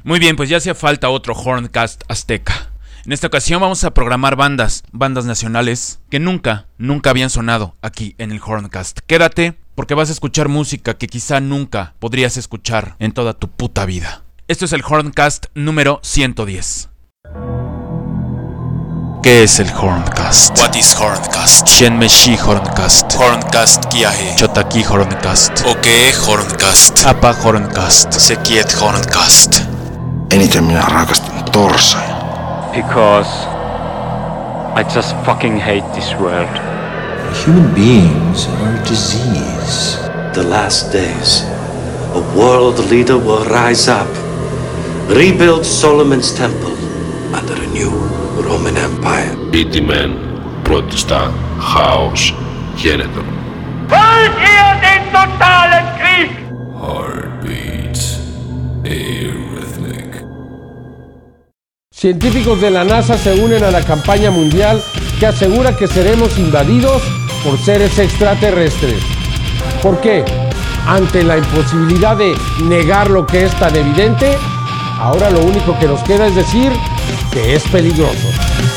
Muy bien, pues ya hacía falta otro Horncast azteca. En esta ocasión vamos a programar bandas nacionales que nunca habían sonado aquí en el Horncast. Quédate porque vas a escuchar música que quizá nunca podrías escuchar en toda tu puta vida. Esto es el Horncast número 110. ¿Qué es el Horncast? What is Horncast? Shenmeshi Horncast. Horncast Kiahe. Chotaki Horncast. Oke Horncast. Apa Horncast. Sekiet Horncast. Eniten minä rakastan torsoja. Because I just fucking hate this world. Human beings are a disease. The last days, a world leader will rise up, rebuild Solomon's temple under a new Roman Empire. Itimen protesta Chaos Genetor. Wollt ihr den totalen Krieg? Heartbeats Arrhythmic. Científicos de la NASA se unen a la campaña mundial que asegura que seremos invadidos por seres extraterrestres. ¿Por qué? Ante la imposibilidad de negar lo que es tan evidente, ahora lo único que nos queda es decir que es peligroso.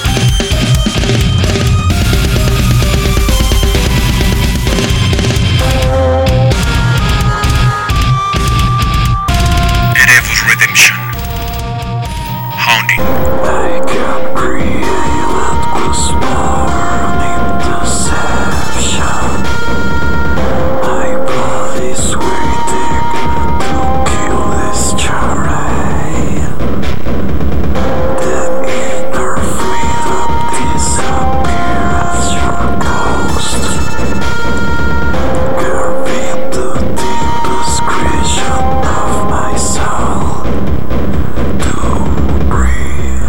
Erebus Redemption. Hounding. I can create what was born in deception. My body's waiting to kill this terrain. Then inner freedom disappears your ghost. Curbing the deepest creation of my soul to breathe.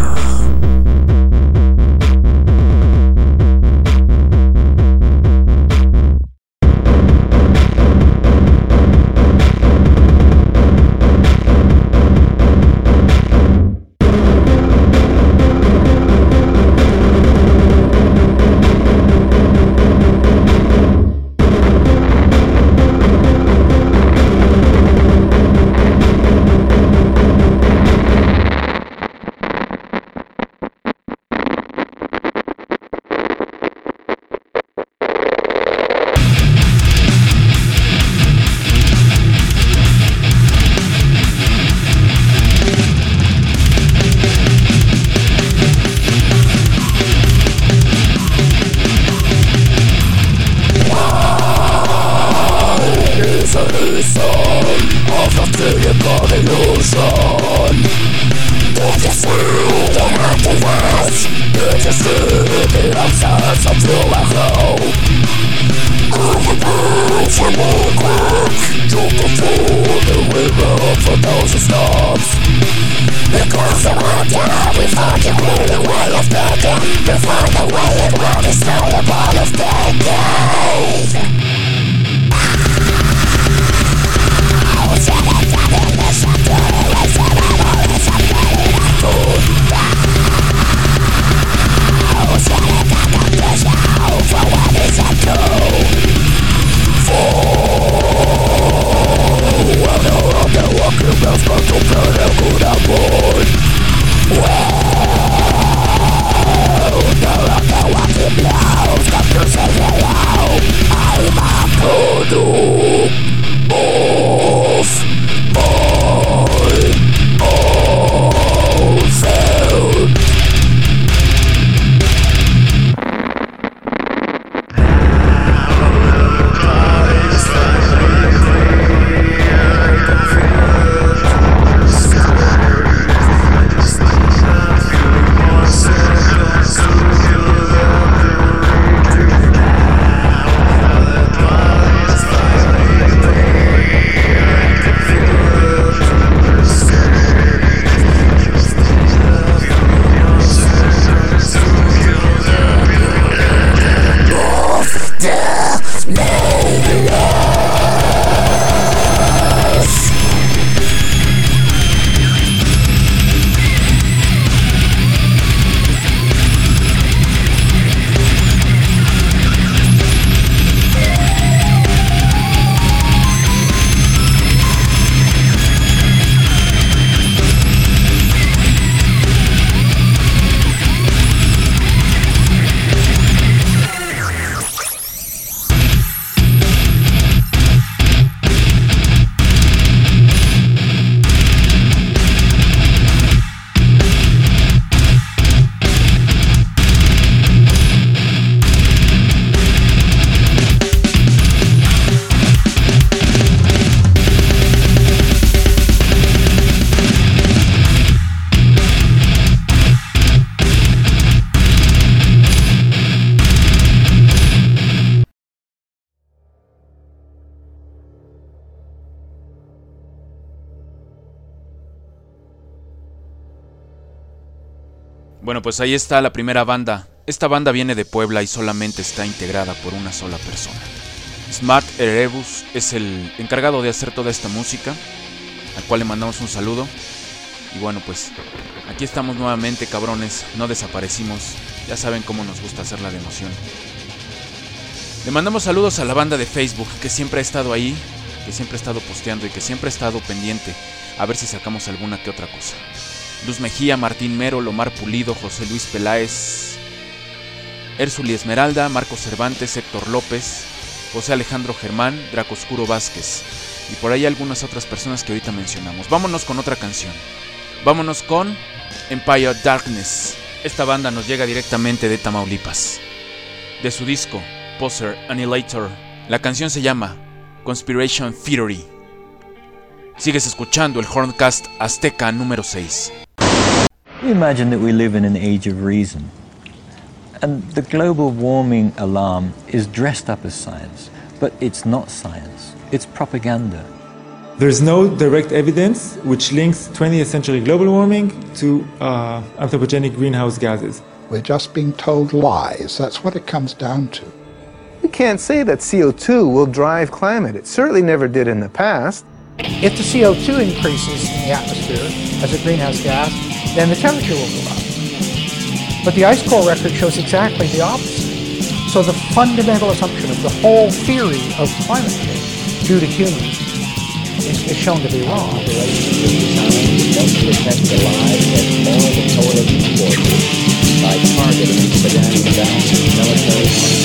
Bueno, pues ahí está la primera banda. Esta banda viene de Puebla y solamente está integrada por una sola persona. Smart Erebus es el encargado de hacer toda esta música, al cual le mandamos un saludo. Y bueno, pues aquí estamos nuevamente, cabrones, no desaparecimos. Ya saben cómo nos gusta hacerla de emoción. Le mandamos saludos a la banda de Facebook, que siempre ha estado ahí, que siempre ha estado posteando y que siempre ha estado pendiente a ver si sacamos alguna que otra cosa. Luz Mejía, Martín Mero, Lomar Pulido, José Luis Peláez, Érsuli Esmeralda, Marcos Cervantes, Héctor López, José Alejandro Germán, Draco Oscuro Vázquez y por ahí algunas otras personas que ahorita mencionamos. Vámonos con otra canción. Vámonos con Empire Darkness. Esta banda nos llega directamente de Tamaulipas. De su disco Poser Annihilator, la canción se llama Conspiration Theory. Sigues escuchando el Horncast Azteca número 6. You imagine that we live in an age of reason, and the global warming alarm is dressed up as science, but it's not science, it's propaganda. There's no direct evidence which links 20th century global warming to anthropogenic greenhouse gases. We're just being told lies. That's what it comes down to. We can't say that CO2 will drive climate. It certainly never did in the past. If the CO2 increases in the atmosphere as a greenhouse gas, then the temperature will go up. But the ice core record shows exactly the opposite. So the fundamental assumption of the whole theory of climate change due to humans is shown to be wrong. Protect the lives of all the coalition forces by targeting Saddam Hussein's military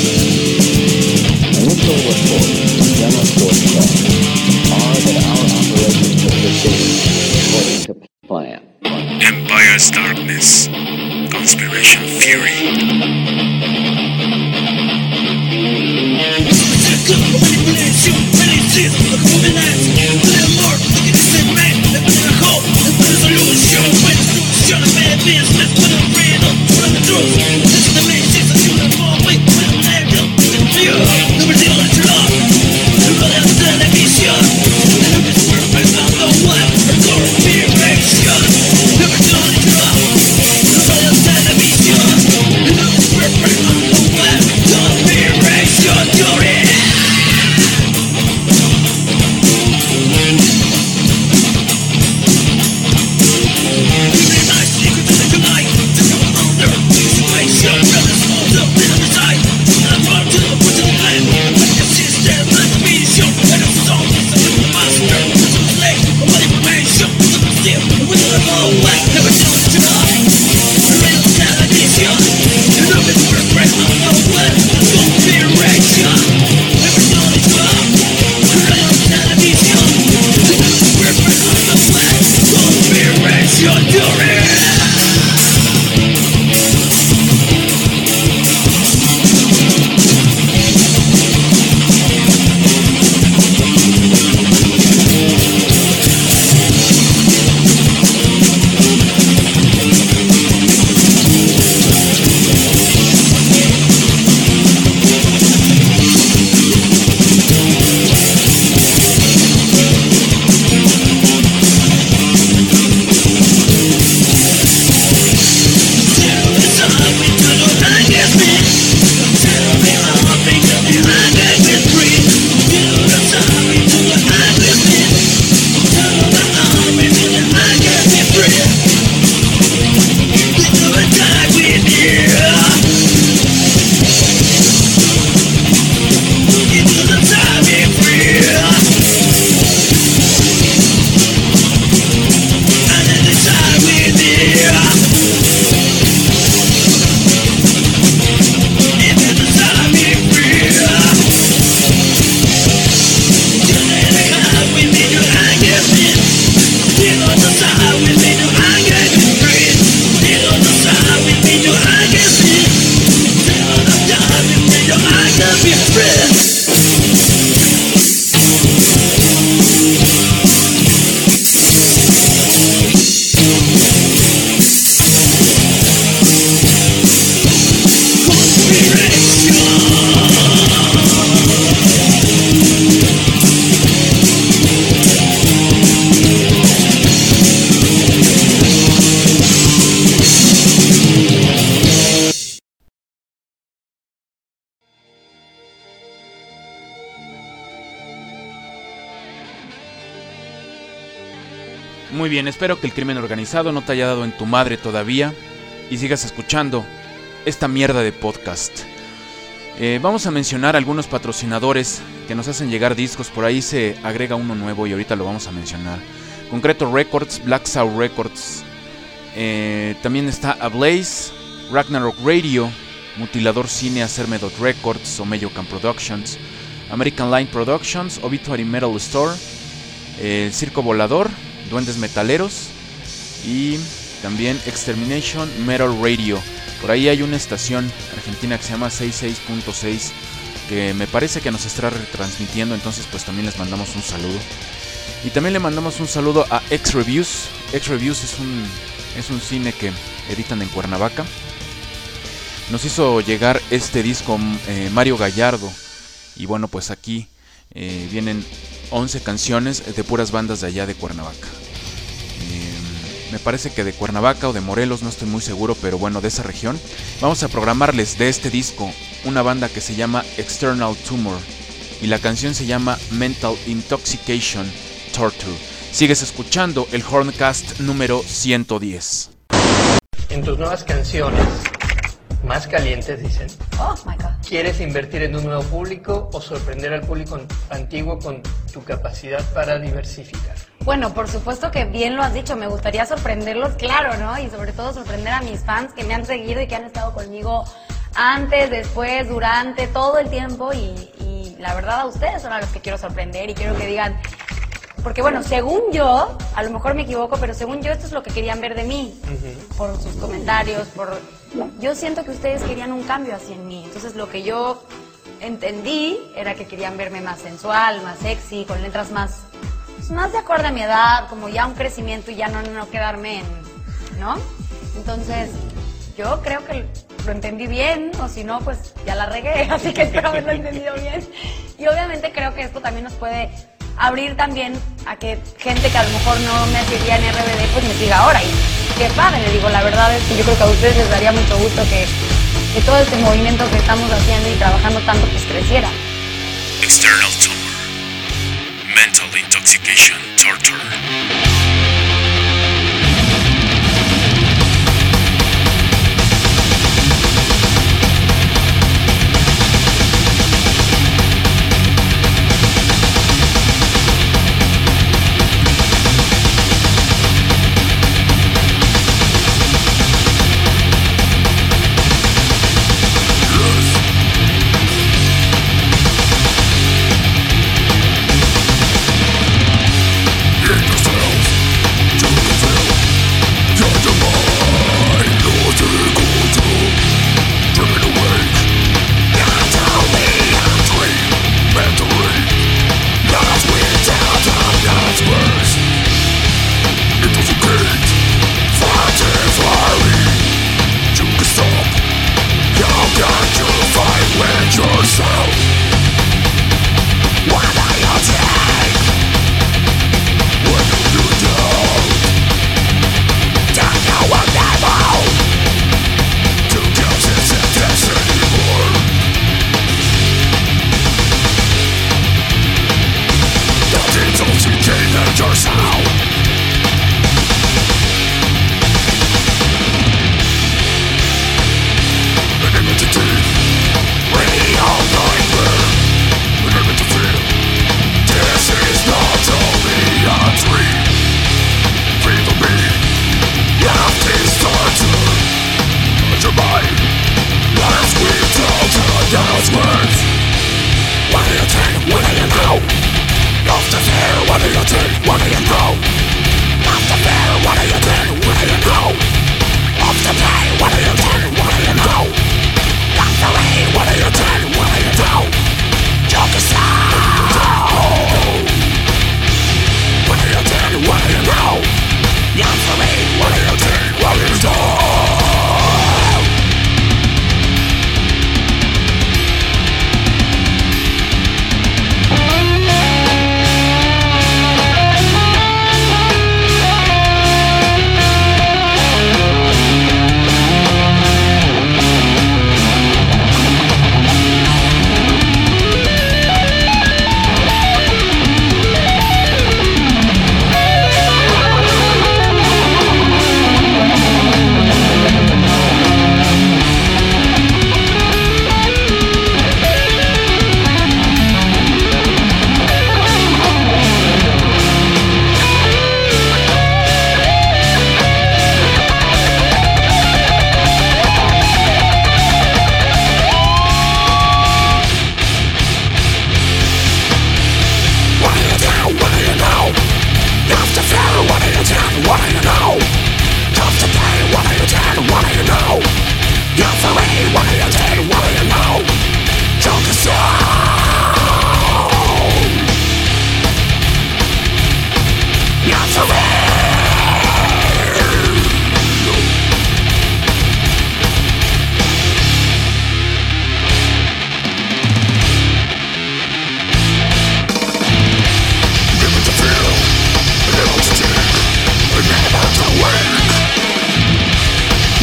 initial reports from General Schwarzkopf are that our operations have proceeded according to plan. Empire's Darkness. Conspiration Theory. Muy bien, espero que el crimen organizado no te haya dado en tu madre todavía y sigas escuchando esta mierda de podcast. Vamos a mencionar algunos patrocinadores que nos hacen llegar discos. Por ahí se agrega uno nuevo y ahorita lo vamos a mencionar. Concreto Records, Black Soul Records. También está Ablaze, Ragnarok Radio, Mutilador Cine, Acermedot Records, Omeyocan Productions, American Line Productions, Obituary Metal Store, El Circo Volador, Duendes Metaleros y también Extermination Metal Radio. Por ahí hay una estación argentina que se llama 66.6 que me parece que nos estará retransmitiendo, entonces pues también les mandamos un saludo. Y también le mandamos un saludo a X-Reviews. X-Reviews es un cine que editan en Cuernavaca. Nos hizo llegar este disco Mario Gallardo. Y bueno, pues aquí vienen 11 canciones de puras bandas de allá de Cuernavaca. Me parece que de Cuernavaca o de Morelos, no estoy muy seguro, pero bueno, de esa región. Vamos a programarles de este disco una banda que se llama External Tumor y la canción se llama Mental Intoxication Torture. Sigues escuchando el Horncast número 110. En tus nuevas canciones, más calientes dicen, oh my God, ¿quieres invertir en un nuevo público o sorprender al público antiguo con tu capacidad para diversificar? Bueno, por supuesto que bien lo has dicho, me gustaría sorprenderlos, claro, ¿no? Y sobre todo sorprender a mis fans que me han seguido y que han estado conmigo antes, después, durante, todo el tiempo y la verdad a ustedes son a los que quiero sorprender y quiero que digan, porque bueno, según yo, a lo mejor me equivoco, pero según yo esto es lo que querían ver de mí, por sus comentarios, yo siento que ustedes querían un cambio así en mí, entonces lo que yo entendí era que querían verme más sensual, más sexy, con letras más de acuerdo a mi edad, como ya un crecimiento y ya no quedarme en, ¿no? Entonces, yo creo que lo entendí bien, o si no, pues ya la regué, así que espero haberlo entendido bien. Y obviamente creo que esto también nos puede abrir también a que gente que a lo mejor no me seguía en RBD, pues me siga ahora. Y qué padre, digo, la verdad es que yo creo que a ustedes les daría mucho gusto que todo este movimiento que estamos haciendo y trabajando tanto, pues creciera. External Tumor. Mental Intoxication Torture. Get yourself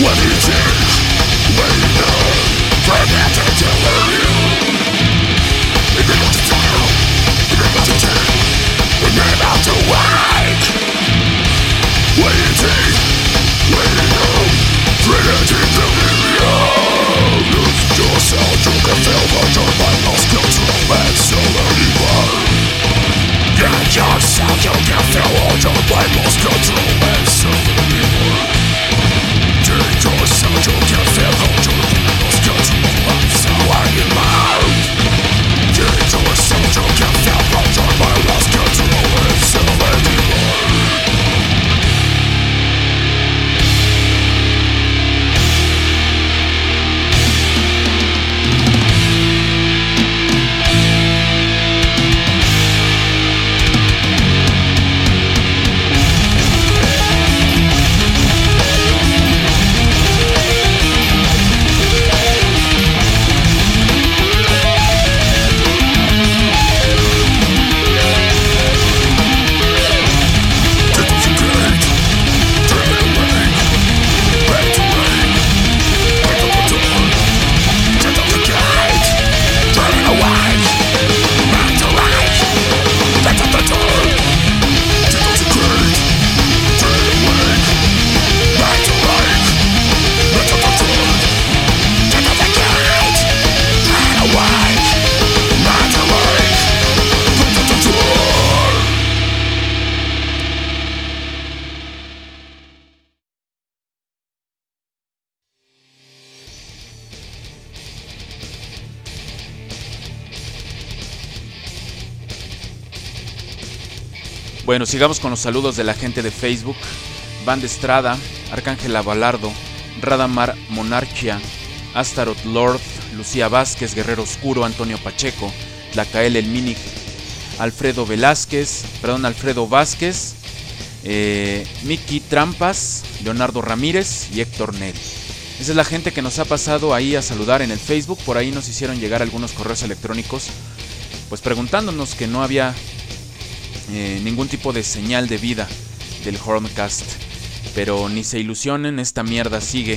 Bueno, sigamos con los saludos de la gente de Facebook. Banda Estrada, Arcángel Avalardo, Radamar Monarchia, Astaroth Lord, Lucía Vázquez, Guerrero Oscuro, Antonio Pacheco, Tlacael El Mini, Alfredo Vázquez, Miki Trampas, Leonardo Ramírez y Héctor Neri. Esa es la gente que nos ha pasado ahí a saludar en el Facebook. Por ahí nos hicieron llegar algunos correos electrónicos, pues preguntándonos que no había ningún tipo de señal de vida del Horncast. Pero ni se ilusionen, esta mierda sigue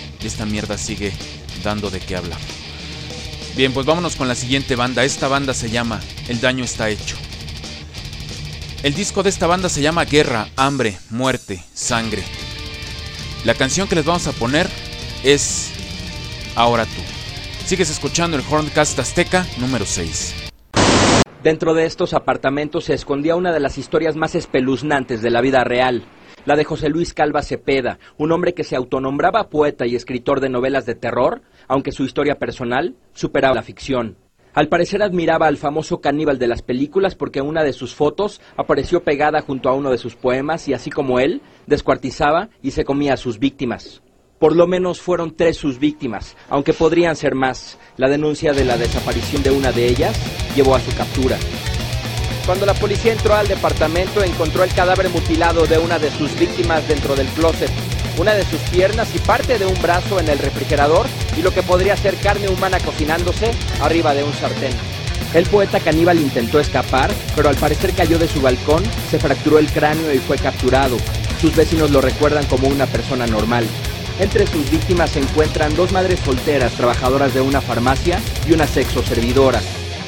dando de qué hablar. Bien, pues vámonos con la siguiente banda. Esta banda se llama El Daño Está Hecho. El disco de esta banda se llama Guerra, Hambre, Muerte, Sangre. La canción que les vamos a poner es Ahora Tú. Sigues escuchando el Horncast Azteca número 6. Dentro de estos apartamentos se escondía una de las historias más espeluznantes de la vida real, la de José Luis Calva Cepeda, un hombre que se autonombraba poeta y escritor de novelas de terror, aunque su historia personal superaba la ficción. Al parecer admiraba al famoso caníbal de las películas porque una de sus fotos apareció pegada junto a uno de sus poemas y así como él, descuartizaba y se comía a sus víctimas. Por lo menos fueron 3 sus víctimas, aunque podrían ser más. La denuncia de la desaparición de una de ellas llevó a su captura. Cuando la policía entró al departamento, encontró el cadáver mutilado de una de sus víctimas dentro del closet, una de sus piernas y parte de un brazo en el refrigerador y lo que podría ser carne humana cocinándose arriba de un sartén. El poeta caníbal intentó escapar, pero al parecer cayó de su balcón, se fracturó el cráneo y fue capturado. Sus vecinos lo recuerdan como una persona normal. Entre sus víctimas se encuentran 2 madres solteras, trabajadoras de una farmacia y una sexoservidora.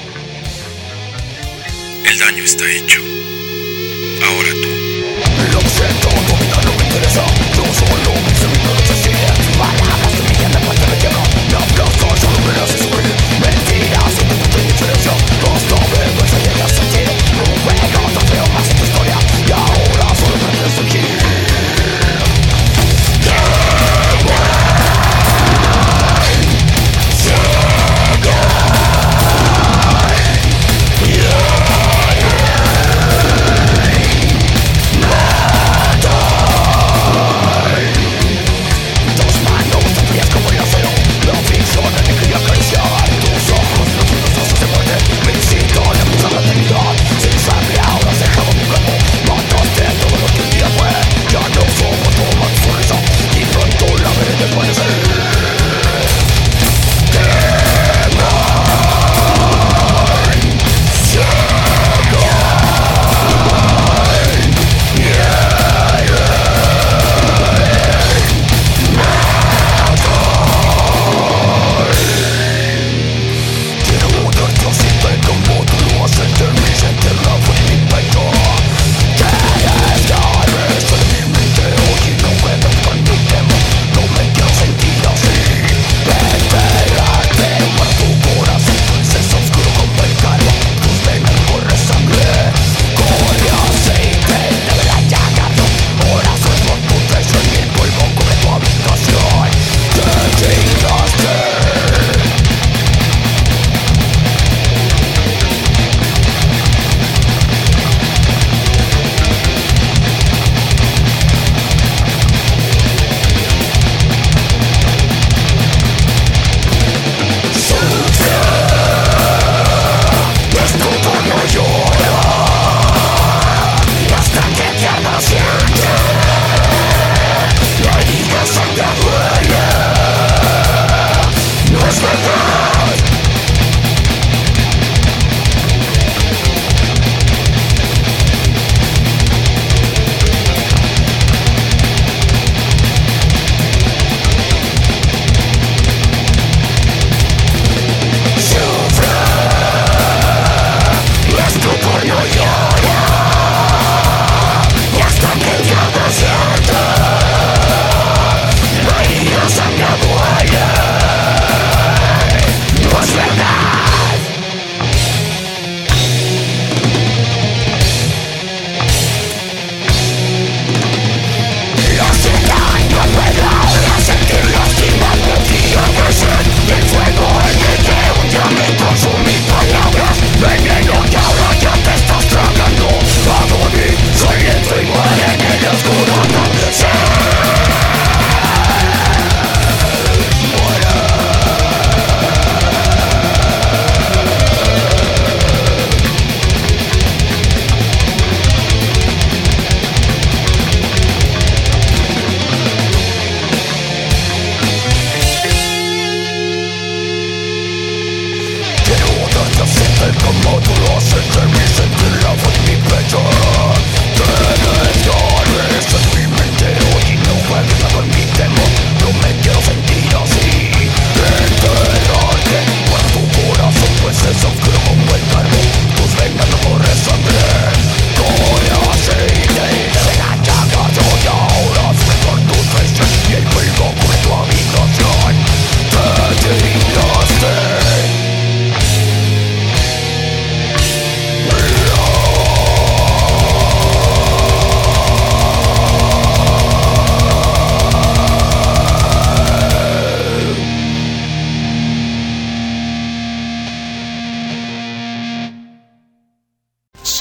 El daño está hecho. Ahora tú. Lo siento, tu vida no me interesa. Yo solo mis amigos deciden. Palabras que me llenan más de relleno. No aplauso, solo me hace sufrir. Mentiras, sin tu diferencia. Costo vergüenza llega a sentir. Un juego tan feo más en tu historia. Y ahora solo pretendes fingir.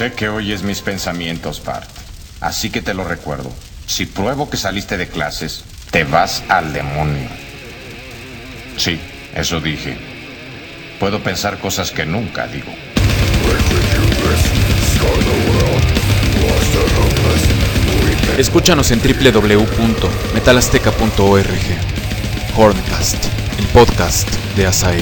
Sé que oyes mis pensamientos, Bart. Así que te lo recuerdo. Si pruebo que saliste de clases, te vas al demonio. Sí, eso dije. Puedo pensar cosas que nunca digo. Escúchanos en www.metalazteca.org. Horncast, el podcast de Asael.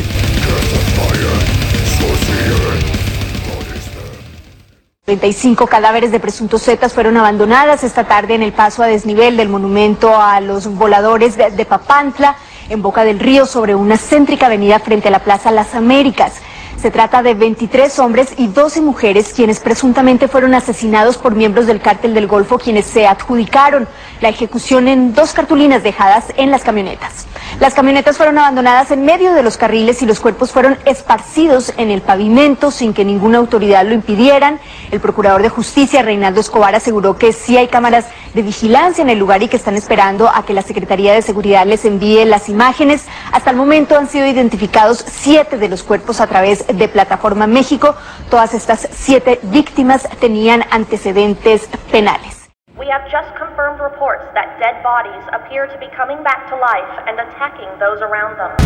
35 cadáveres de presuntos zetas fueron abandonadas esta tarde en el paso a desnivel del monumento a los voladores de Papantla, en Boca del Río, sobre una céntrica avenida frente a la Plaza Las Américas. Se trata de 23 hombres y 12 mujeres quienes presuntamente fueron asesinados por miembros del Cártel del Golfo, quienes se adjudicaron la ejecución en 2 cartulinas dejadas en las camionetas. Las camionetas fueron abandonadas en medio de los carriles y los cuerpos fueron esparcidos en el pavimento sin que ninguna autoridad lo impidieran. El procurador de Justicia, Reinaldo Escobar, aseguró que sí hay cámaras de vigilancia en el lugar y que están esperando a que la Secretaría de Seguridad les envíe las imágenes. Hasta el momento han sido identificados 7 de los cuerpos a través de Plataforma México. Todas estas 7 víctimas tenían antecedentes penales. We have just confirmed reports that dead bodies appear to be coming back to life and attacking those around them.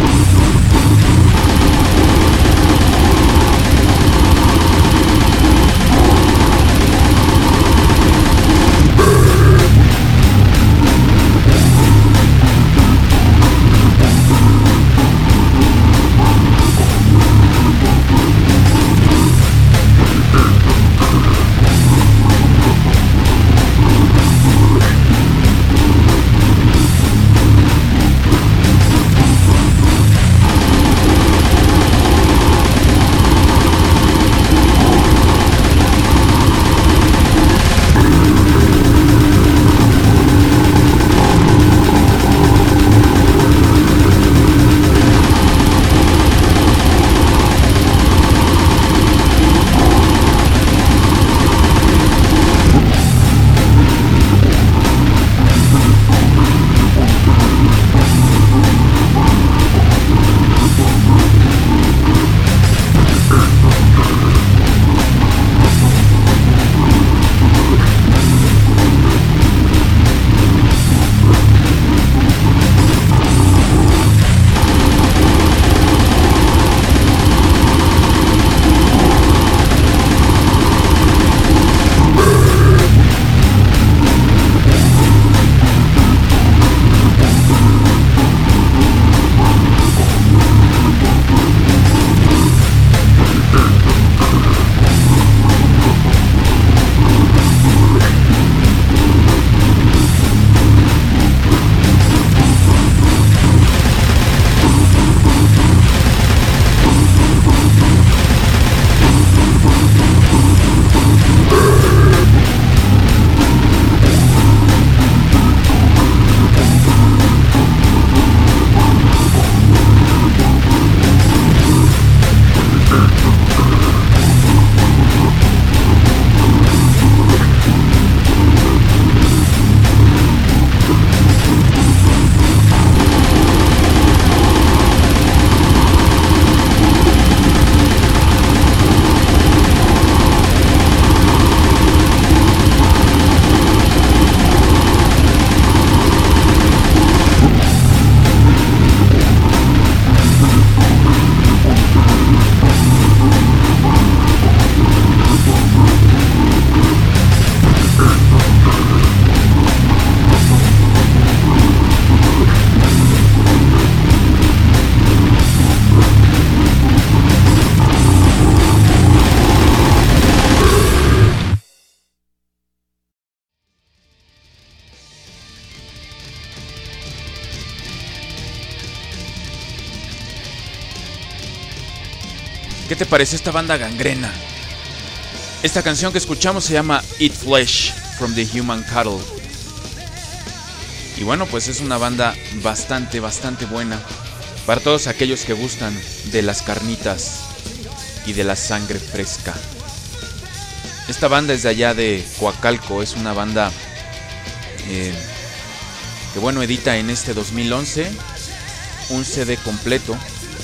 ¿Qué te parece esta banda Gangrena? Esta canción que escuchamos se llama Eat Flesh from the Human Cattle. Y bueno, pues es una banda bastante buena para todos aquellos que gustan de las carnitas y de la sangre fresca. Esta banda es de allá de Coacalco, es una banda que bueno, edita en este 2011 un CD completo.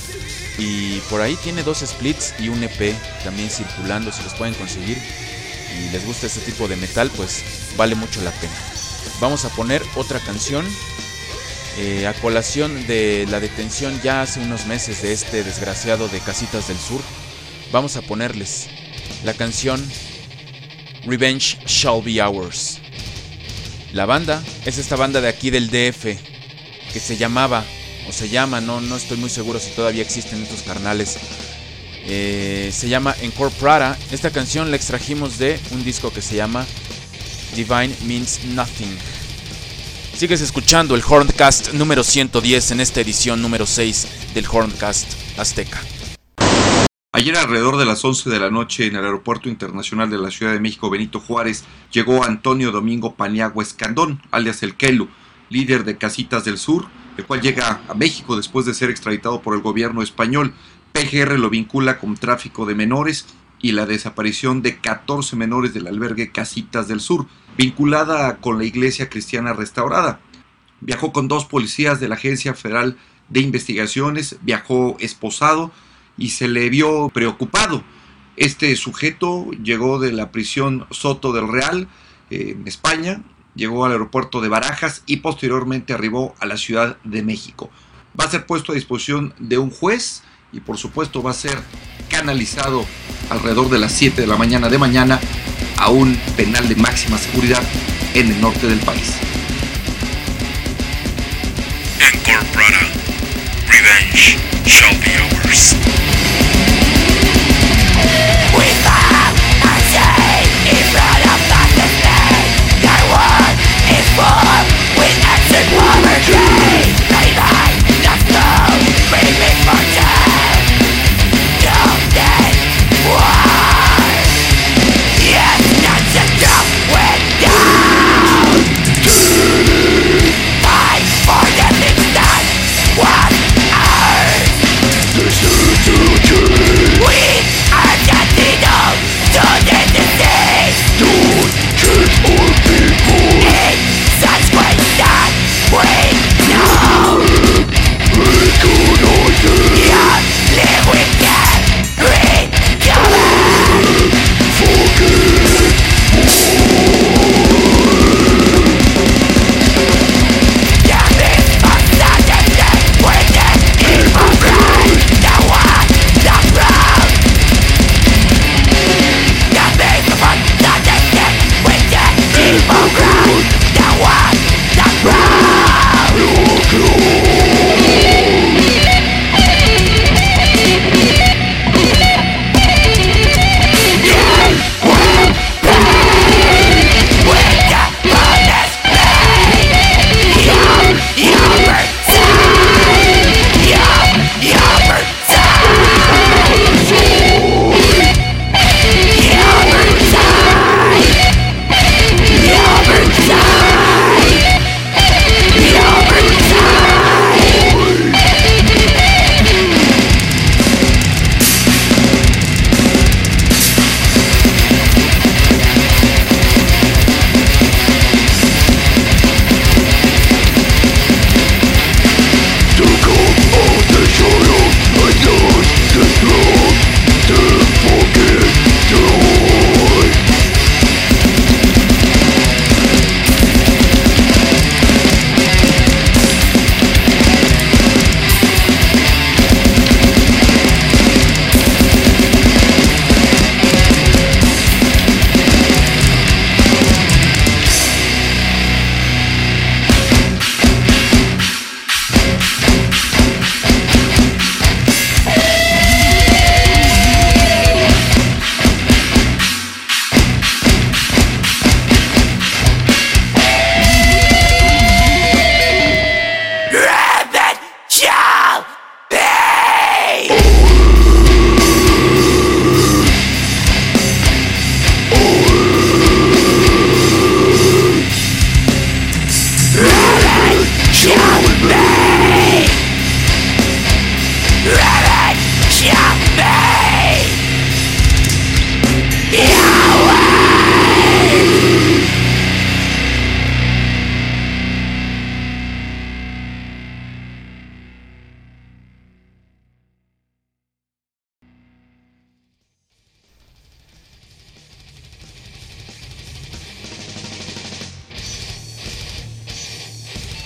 Y por ahí tiene 2 splits y un EP también circulando, si los pueden conseguir. y les gusta este tipo de metal, pues vale mucho la pena. Vamos a poner otra canción a colación de la detención ya hace unos meses de este desgraciado de Casitas del Sur. Vamos a ponerles la canción Revenge Shall Be Ours. La banda es esta banda de aquí del DF que se llamaba, o se llama, no estoy muy seguro si todavía existen estos carnales. Se llama Encore Prada. Esta canción la extrajimos de un disco que se llama Divine Means Nothing. Sigues escuchando el Horncast número 110 en esta edición número 6 del Horncast Azteca. Ayer alrededor de las 11 de la noche en el Aeropuerto Internacional de la Ciudad de México Benito Juárez llegó Antonio Domingo Paniagua Escandón, alias El Kelu, líder de Casitas del Sur, el cual llega a México después de ser extraditado por el gobierno español. PGR lo vincula con tráfico de menores y la desaparición de 14 menores del albergue Casitas del Sur, vinculada con la Iglesia Cristiana Restaurada. Viajó con 2 policías de la Agencia Federal de Investigaciones, viajó esposado y se le vio preocupado. Este sujeto llegó de la prisión Soto del Real, en España, llegó al aeropuerto de Barajas y posteriormente arribó a la Ciudad de México. Va a ser puesto a disposición de un juez y por supuesto va a ser canalizado alrededor de las 7 de la mañana de mañana a un penal de máxima seguridad en el norte del país. Encore Prada, Revenge Shall Be Ours. The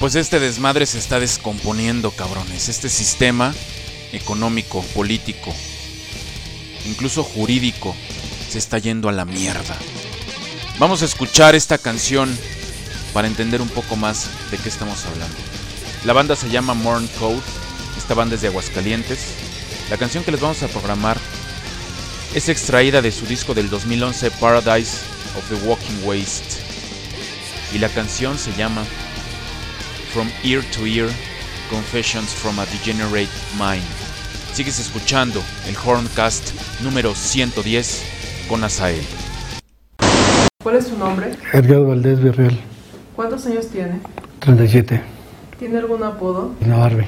pues este desmadre se está descomponiendo, cabrones. Este sistema económico, político, incluso jurídico, se está yendo a la mierda. Vamos a escuchar esta canción para entender un poco más de qué estamos hablando. La banda se llama Mourn Code. Esta banda es de Aguascalientes. La canción que les vamos a programar es extraída de su disco del 2011, Paradise of the Walking Waste. Y la canción se llama From Ear to Ear, Confessions from a Degenerate Mind. Sigues escuchando el Horncast número 110 con Asael. ¿Cuál es su nombre? Edgar Valdés Virreal. ¿Cuántos años tiene? 37. ¿Tiene algún apodo? Navarre.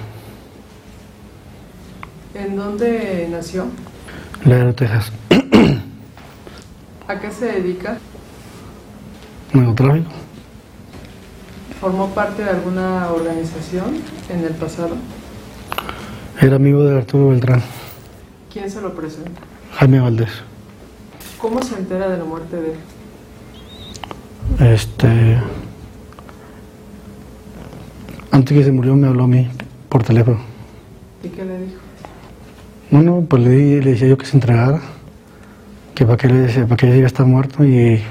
¿En dónde nació? Laredo, Texas. ¿A qué se dedica? Narcotráfico. ¿Formó parte de alguna organización en el pasado? Era amigo de Arturo Beltrán. ¿Quién se lo presenta? Jaime Valdés. ¿Cómo se entera de la muerte de él? Antes que se murió me habló a mí por teléfono. ¿Y qué le dijo? No, pues le decía yo que se entregara, que para qué iba a estar muerto, y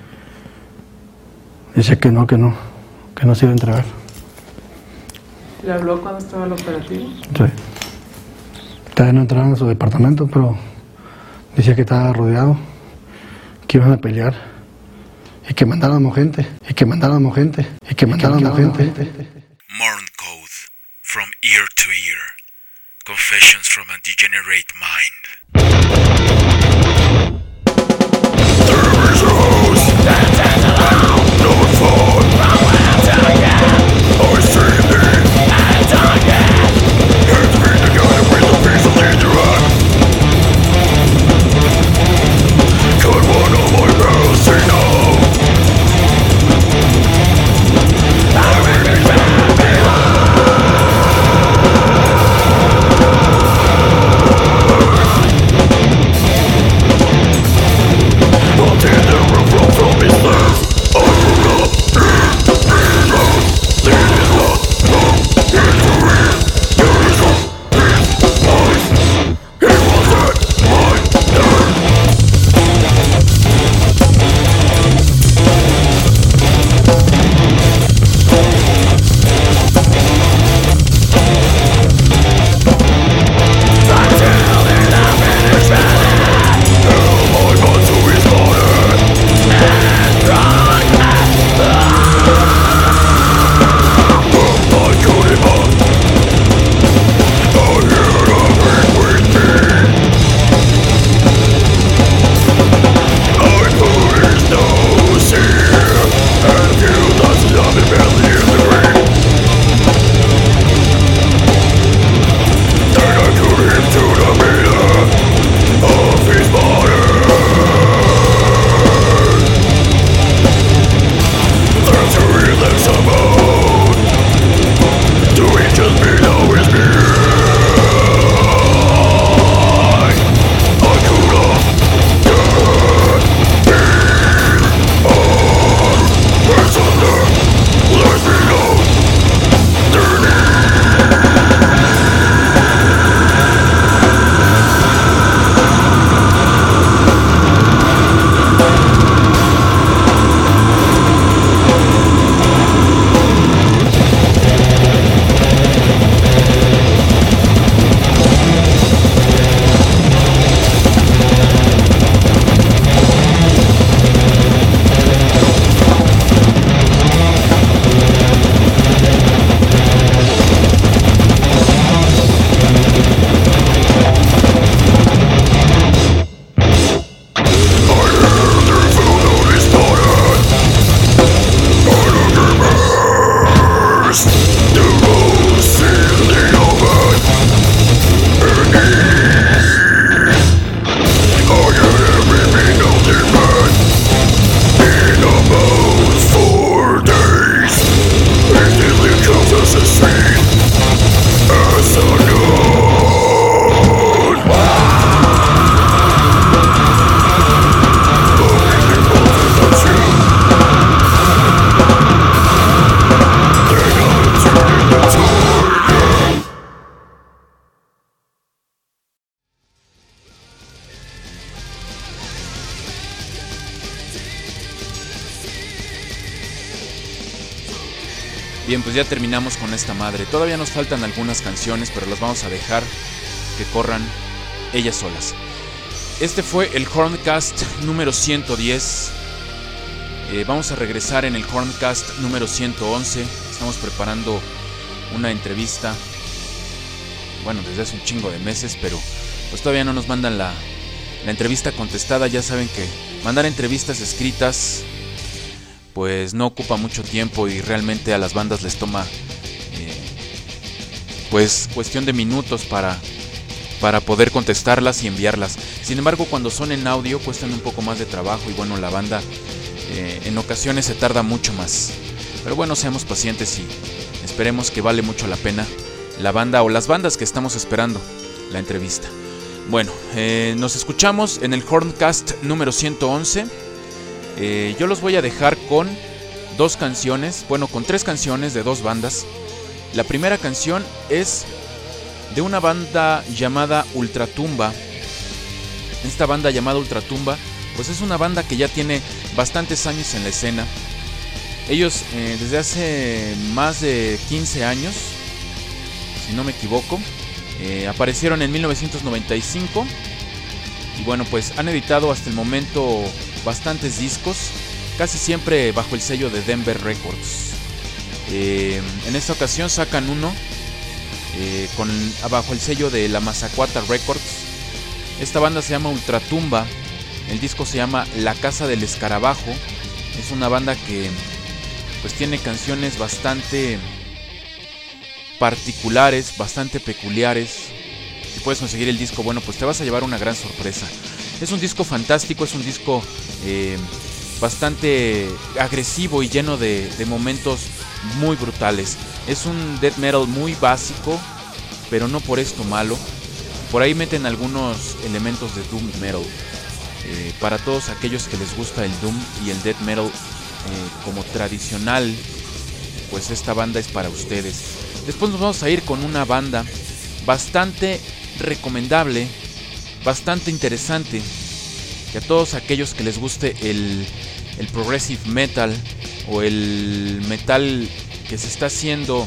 dice que no se iba a entregar. ¿Le habló cuando estaba el operativo? Sí. Todavía no entraron a su departamento, pero decía que estaba rodeado, que iban a pelear, y que mandáramos gente. Mourn Code, From Ear to Ear, Confessions from a Degenerate Mind. There is a host that stands alone, no foe, I see thee, and again, it's me the guy with the piece of lead your hand. Could one of my bells say no? I will be back behind. pues ya terminamos con esta madre. Todavía nos faltan algunas canciones, pero las vamos a dejar que corran ellas solas. Este fue el Horncast número 110. Vamos a regresar en el Horncast número 111. Estamos preparando una entrevista, bueno, desde hace un chingo de meses, pero pues todavía no nos mandan la entrevista contestada. Ya saben que mandar entrevistas escritas pues no ocupa mucho tiempo y realmente a las bandas les toma pues cuestión de minutos para poder contestarlas y enviarlas. Sin embargo, cuando son en audio cuestan un poco más de trabajo y bueno, la banda en ocasiones se tarda mucho más. Pero bueno, seamos pacientes y esperemos que vale mucho la pena la banda o las bandas que estamos esperando la entrevista. Bueno, nos escuchamos en el Horncast número 111. Yo los voy a dejar con dos canciones, bueno, con tres canciones de dos bandas. La primera canción es de una banda llamada Ultratumba. Esta banda llamada Ultratumba, pues es una banda que ya tiene bastantes años en la escena. Ellos desde hace más de 15 años, si no me equivoco, aparecieron en 1995 y bueno, pues han editado hasta el momento bastantes discos, casi siempre bajo el sello de Denver Records. En esta ocasión sacan uno bajo el sello de la Mazacuata Records. Esta banda se llama Ultratumba, el disco se llama La Casa del Escarabajo. Es una banda que pues tiene canciones bastante particulares, bastante peculiares. Si puedes conseguir el disco, bueno, pues te vas a llevar una gran sorpresa. Es un disco fantástico, es un disco bastante agresivo y lleno de momentos muy brutales. Es un death metal muy básico, pero no por esto malo. Por ahí meten algunos elementos de doom metal. Para todos aquellos que les gusta el doom y el death metal como tradicional, pues esta banda es para ustedes. Después nos vamos a ir con una banda bastante recomendable, bastante interesante, que a todos aquellos que les guste el progressive metal o el metal que se está haciendo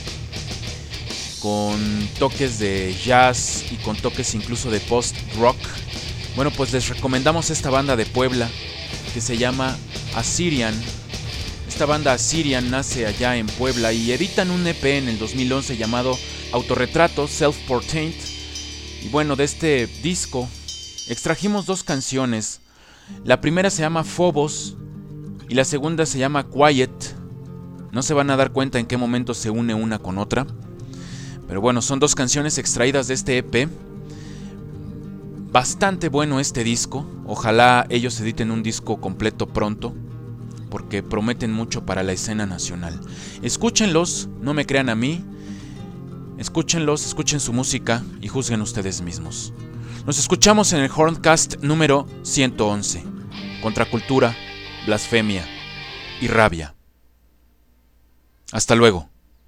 con toques de jazz y con toques incluso de post-rock, bueno, pues les recomendamos esta banda de Puebla que se llama Assyrian. Esta banda Assyrian nace allá en Puebla y editan un EP en el 2011 llamado Autorretrato, Self-Portrait. Y bueno, de este disco extrajimos dos canciones. La primera se llama Phobos y la segunda se llama Quiet. No se van a dar cuenta en qué momento se une una con otra, pero bueno, son dos canciones extraídas de este EP. Bastante bueno este disco. Ojalá ellos editen un disco completo pronto, porque prometen mucho para la escena nacional. Escúchenlos, no me crean a mí. Escúchenlos, escuchen su música y juzguen ustedes mismos. Nos escuchamos en el Horncast número 111. Contracultura, blasfemia y rabia. Hasta luego.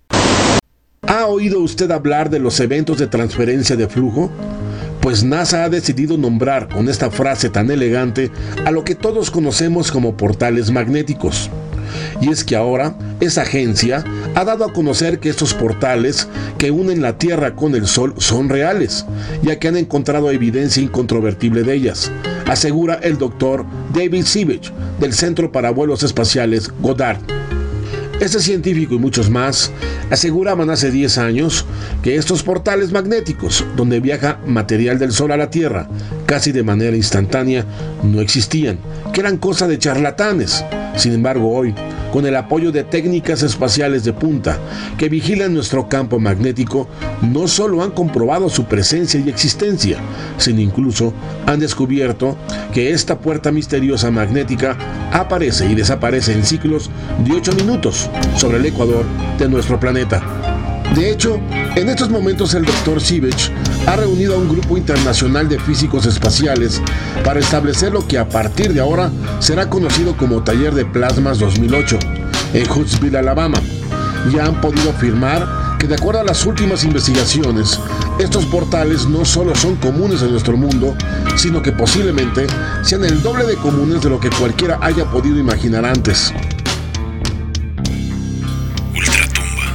¿Ha oído usted hablar de los eventos de transferencia de flujo? Pues NASA ha decidido nombrar con esta frase tan elegante a lo que todos conocemos como portales magnéticos. Y es que ahora esa agencia ha dado a conocer que estos portales que unen la Tierra con el Sol son reales, ya que han encontrado evidencia incontrovertible de ellas, asegura el doctor David Sivich del Centro para Vuelos Espaciales Goddard. Este científico y muchos más aseguraban hace 10 años que estos portales magnéticos, donde viaja material del Sol a la Tierra casi de manera instantánea, no existían, que eran cosa de charlatanes. Sin embargo, hoy, con el apoyo de técnicas espaciales de punta que vigilan nuestro campo magnético, no solo han comprobado su presencia y existencia, sino incluso han descubierto que esta puerta misteriosa magnética aparece y desaparece en ciclos de 8 minutos sobre el ecuador de nuestro planeta. De hecho, en estos momentos el Dr. Sivich ha reunido a un grupo internacional de físicos espaciales para establecer lo que a partir de ahora será conocido como Taller de Plasmas 2008 en Huntsville, Alabama. Ya han podido afirmar que de acuerdo a las últimas investigaciones, estos portales no solo son comunes en nuestro mundo, sino que posiblemente sean el doble de comunes de lo que cualquiera haya podido imaginar antes. Ultratumba.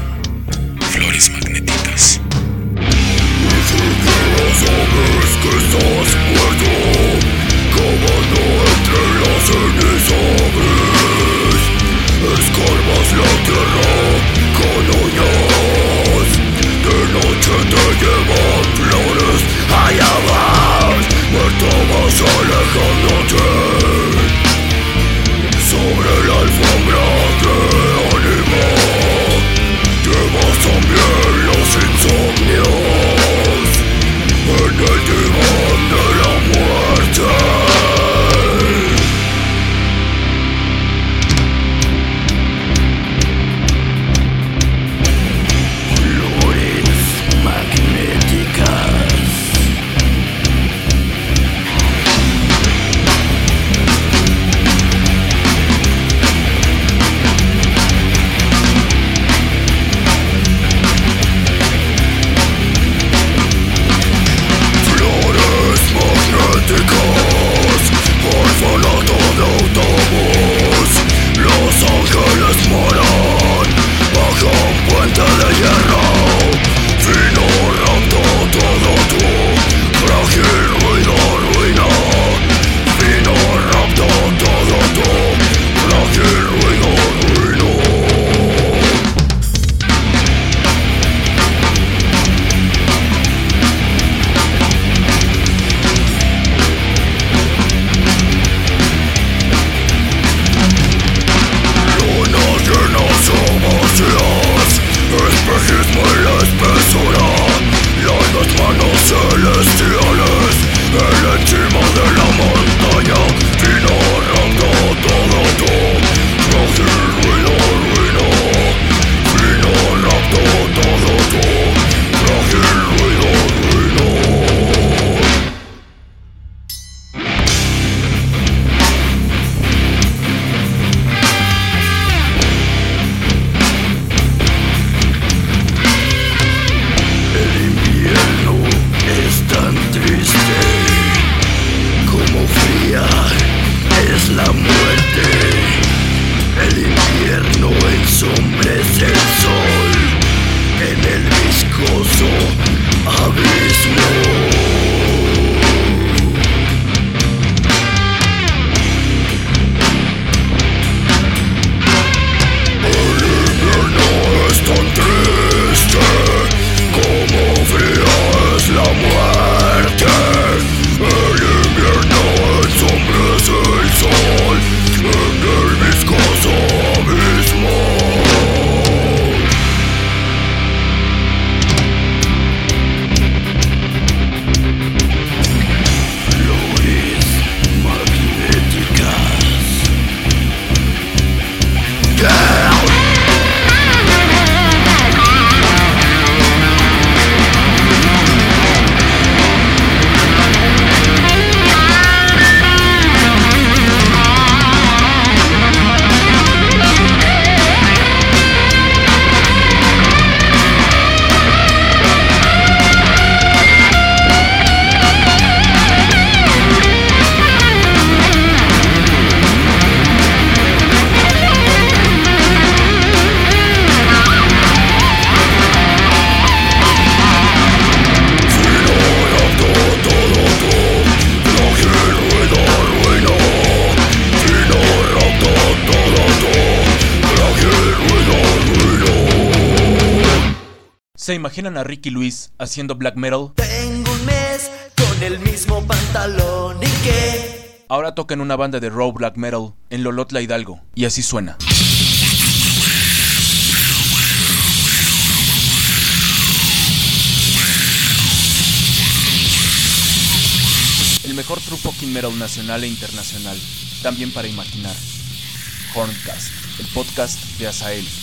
ondas magnéticas. Sabes que estás muerto, cavando entre las cenizas. Escarbas la tierra con uñas, de noche te llevan flores. Allá vas, muerto vas alejándote. Sobre la alfombra de ánima, llevas también los insomnios. En el diván de la muerte. Flores magnéticas. Orfanato de autobús, los ángeles moran bajo un puente de hierro. Fino rapto todo tu frágil ruido ruina. Fino rapto todo tu frágil ruido ruino. Espejismo en la espesura, las dos manos celestiales en la cima de la montaña. Fino rapto todo tu frágil ruido ruino. Fino rapto todo tu frágil ruido ruino. Es tan triste como fría es la muerte. El invierno ensombrece el sol en el viscoso abismo. El invierno es tan triste como fría es la muerte. El invierno ensombrece el sol en el viscoso abismo. Flores magnéticas. ¿Se imaginan a Ricky Luis haciendo black metal? Tengo un mes con el mismo pantalón y que Ahora toca en una banda de raw black metal en Lolotla, Hidalgo, y así suena. El mejor true fucking metal nacional e internacional, también para imaginar. Horncast, el podcast de Azael.